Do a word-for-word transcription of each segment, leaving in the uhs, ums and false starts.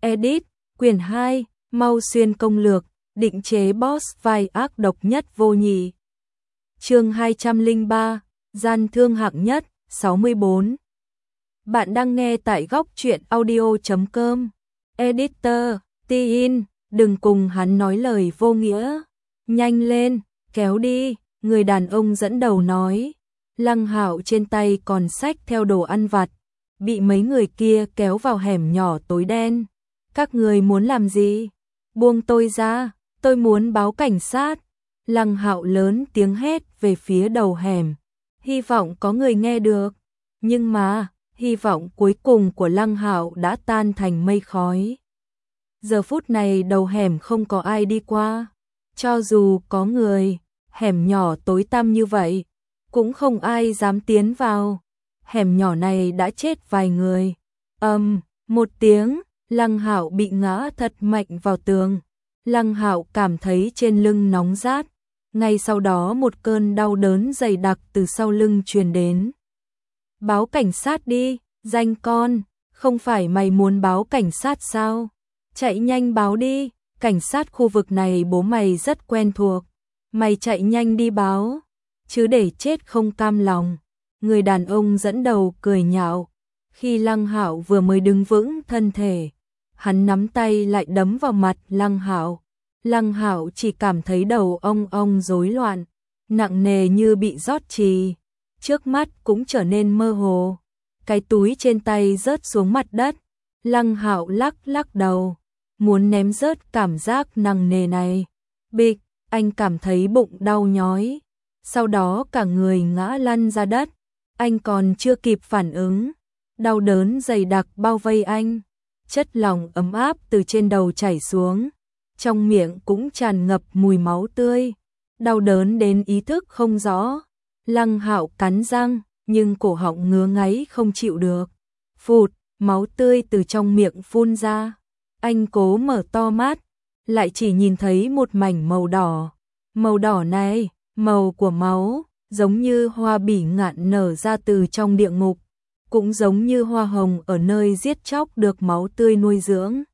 Edit, quyển hai, Mau Xuyên công lược, định chế boss vai ác độc nhất vô nhị. Chương hai trăm lẻ ba, gian thương hạng nhất, sáu mươi bốn. Bạn đang nghe tại góc truyện audio chấm com. Editor, Tin, đừng cùng hắn nói lời vô nghĩa. Nhanh lên, kéo đi, người đàn ông dẫn đầu nói. Lăng Hạo trên tay còn xách theo đồ ăn vặt, bị mấy người kia kéo vào hẻm nhỏ tối đen. Các người muốn làm gì? Buông tôi ra, tôi muốn báo cảnh sát. Lăng Hạo lớn tiếng hét về phía đầu hẻm, hy vọng có người nghe được. Nhưng mà, hy vọng cuối cùng của Lăng Hạo đã tan thành mây khói. Giờ phút này đầu hẻm không có ai đi qua. Cho dù có người, hẻm nhỏ tối tăm như vậy, cũng không ai dám tiến vào. Hẻm nhỏ này đã chết vài người. Ầm, um, một tiếng, Lăng Hạo bị ngã thật mạnh vào tường. Lăng Hạo cảm thấy trên lưng nóng rát. Ngay sau đó một cơn đau đớn dày đặc từ sau lưng truyền đến. Báo cảnh sát đi, danh con, không phải mày muốn báo cảnh sát sao? Chạy nhanh báo đi, cảnh sát khu vực này bố mày rất quen thuộc. Mày chạy nhanh đi báo, chứ để chết không cam lòng. Người đàn ông dẫn đầu cười nhạo. Khi Lăng Hạo vừa mới đứng vững thân thể, hắn nắm tay lại đấm vào mặt Lăng Hạo. Lăng Hạo chỉ cảm thấy đầu ong ong rối loạn, nặng nề như bị rót chì, trước mắt cũng trở nên mơ hồ. Cái túi trên tay rớt xuống mặt đất. Lăng Hạo lắc lắc đầu, muốn ném rớt cảm giác nặng nề này. Bịch, anh cảm thấy bụng đau nhói, sau đó cả người ngã lăn ra đất. Anh còn chưa kịp phản ứng, đau đớn dày đặc bao vây anh, chất lỏng ấm áp từ trên đầu chảy xuống, trong miệng cũng tràn ngập mùi máu tươi, đau đớn đến ý thức không rõ. Lăng Hạo cắn răng, nhưng cổ họng ngứa ngáy không chịu được. Phụt, máu tươi từ trong miệng phun ra. Anh cố mở to mắt, lại chỉ nhìn thấy một mảnh màu đỏ. Màu đỏ này, màu của máu, giống như hoa bỉ ngạn nở ra từ trong địa ngục, cũng giống như hoa hồng ở nơi giết chóc được máu tươi nuôi dưỡng.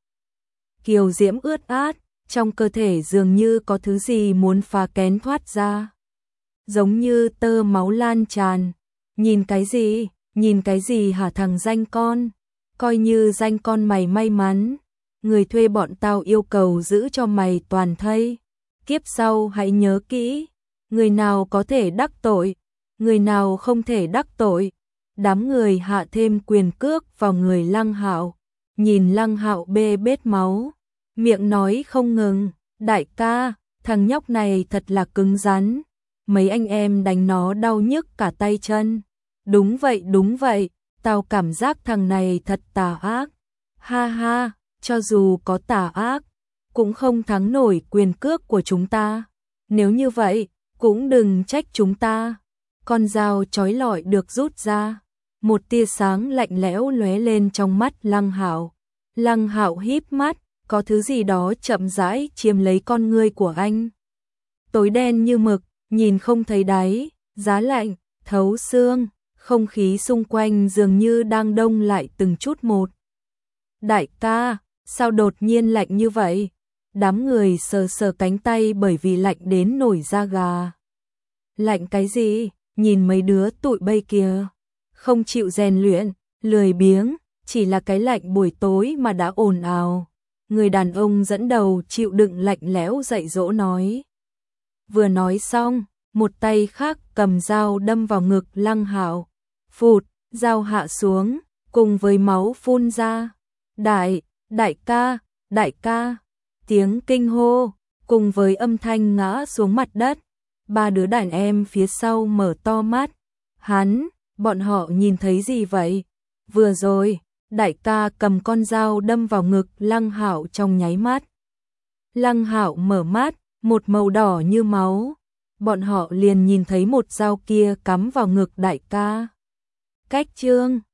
Kiều diễm ướt át, trong cơ thể dường như có thứ gì muốn phá kén thoát ra. Giống như tơ máu lan tràn. Nhìn cái gì, nhìn cái gì hả thằng danh con? Coi như danh con mày may mắn, người thuê bọn tao yêu cầu giữ cho mày toàn thây. Kiếp sau hãy nhớ kỹ, người nào có thể đắc tội, người nào không thể đắc tội. Đám người hạ thêm quyền cước vào người Lăng Hạo, nhìn Lăng Hạo bê bết máu, miệng nói không ngừng, đại ca, thằng nhóc này thật là cứng rắn, mấy anh em đánh nó đau nhức cả tay chân. Đúng vậy đúng vậy, tao cảm giác thằng này thật tà ác. Ha ha, cho dù có tà ác, cũng không thắng nổi quyền cước của chúng ta. Nếu như vậy, cũng đừng trách chúng ta. Con dao chói lọi được rút ra, một tia sáng lạnh lẽo lóe lên trong mắt Lăng Hạo. Lăng Hạo híp mắt, có thứ gì đó chậm rãi chiếm lấy con ngươi của anh. Tối đen như mực, nhìn không thấy đáy, giá lạnh, thấu xương, không khí xung quanh dường như đang đông lại từng chút một. Đại ca, sao đột nhiên lạnh như vậy? Đám người sờ sờ cánh tay bởi vì lạnh đến nổi da gà. Lạnh cái gì? Nhìn mấy đứa tụi bay kia, không chịu rèn luyện, lười biếng, chỉ là cái lạnh buổi tối mà đã ồn ào. Người đàn ông dẫn đầu chịu đựng lạnh lẽo dạy dỗ nói. Vừa nói xong, một tay khác cầm dao đâm vào ngực Lăng Hạo. Phụt, dao hạ xuống, cùng với máu phun ra. Đại, đại ca, đại ca, tiếng kinh hô, cùng với âm thanh ngã xuống mặt đất. Ba đứa đàn em phía sau mở to mắt. Hắn, bọn họ nhìn thấy gì vậy? Vừa rồi, đại ca cầm con dao đâm vào ngực Lăng Hạo trong nháy mắt. Lăng Hạo mở mắt, một màu đỏ như máu. Bọn họ liền nhìn thấy một dao kia cắm vào ngực đại ca. Cách chương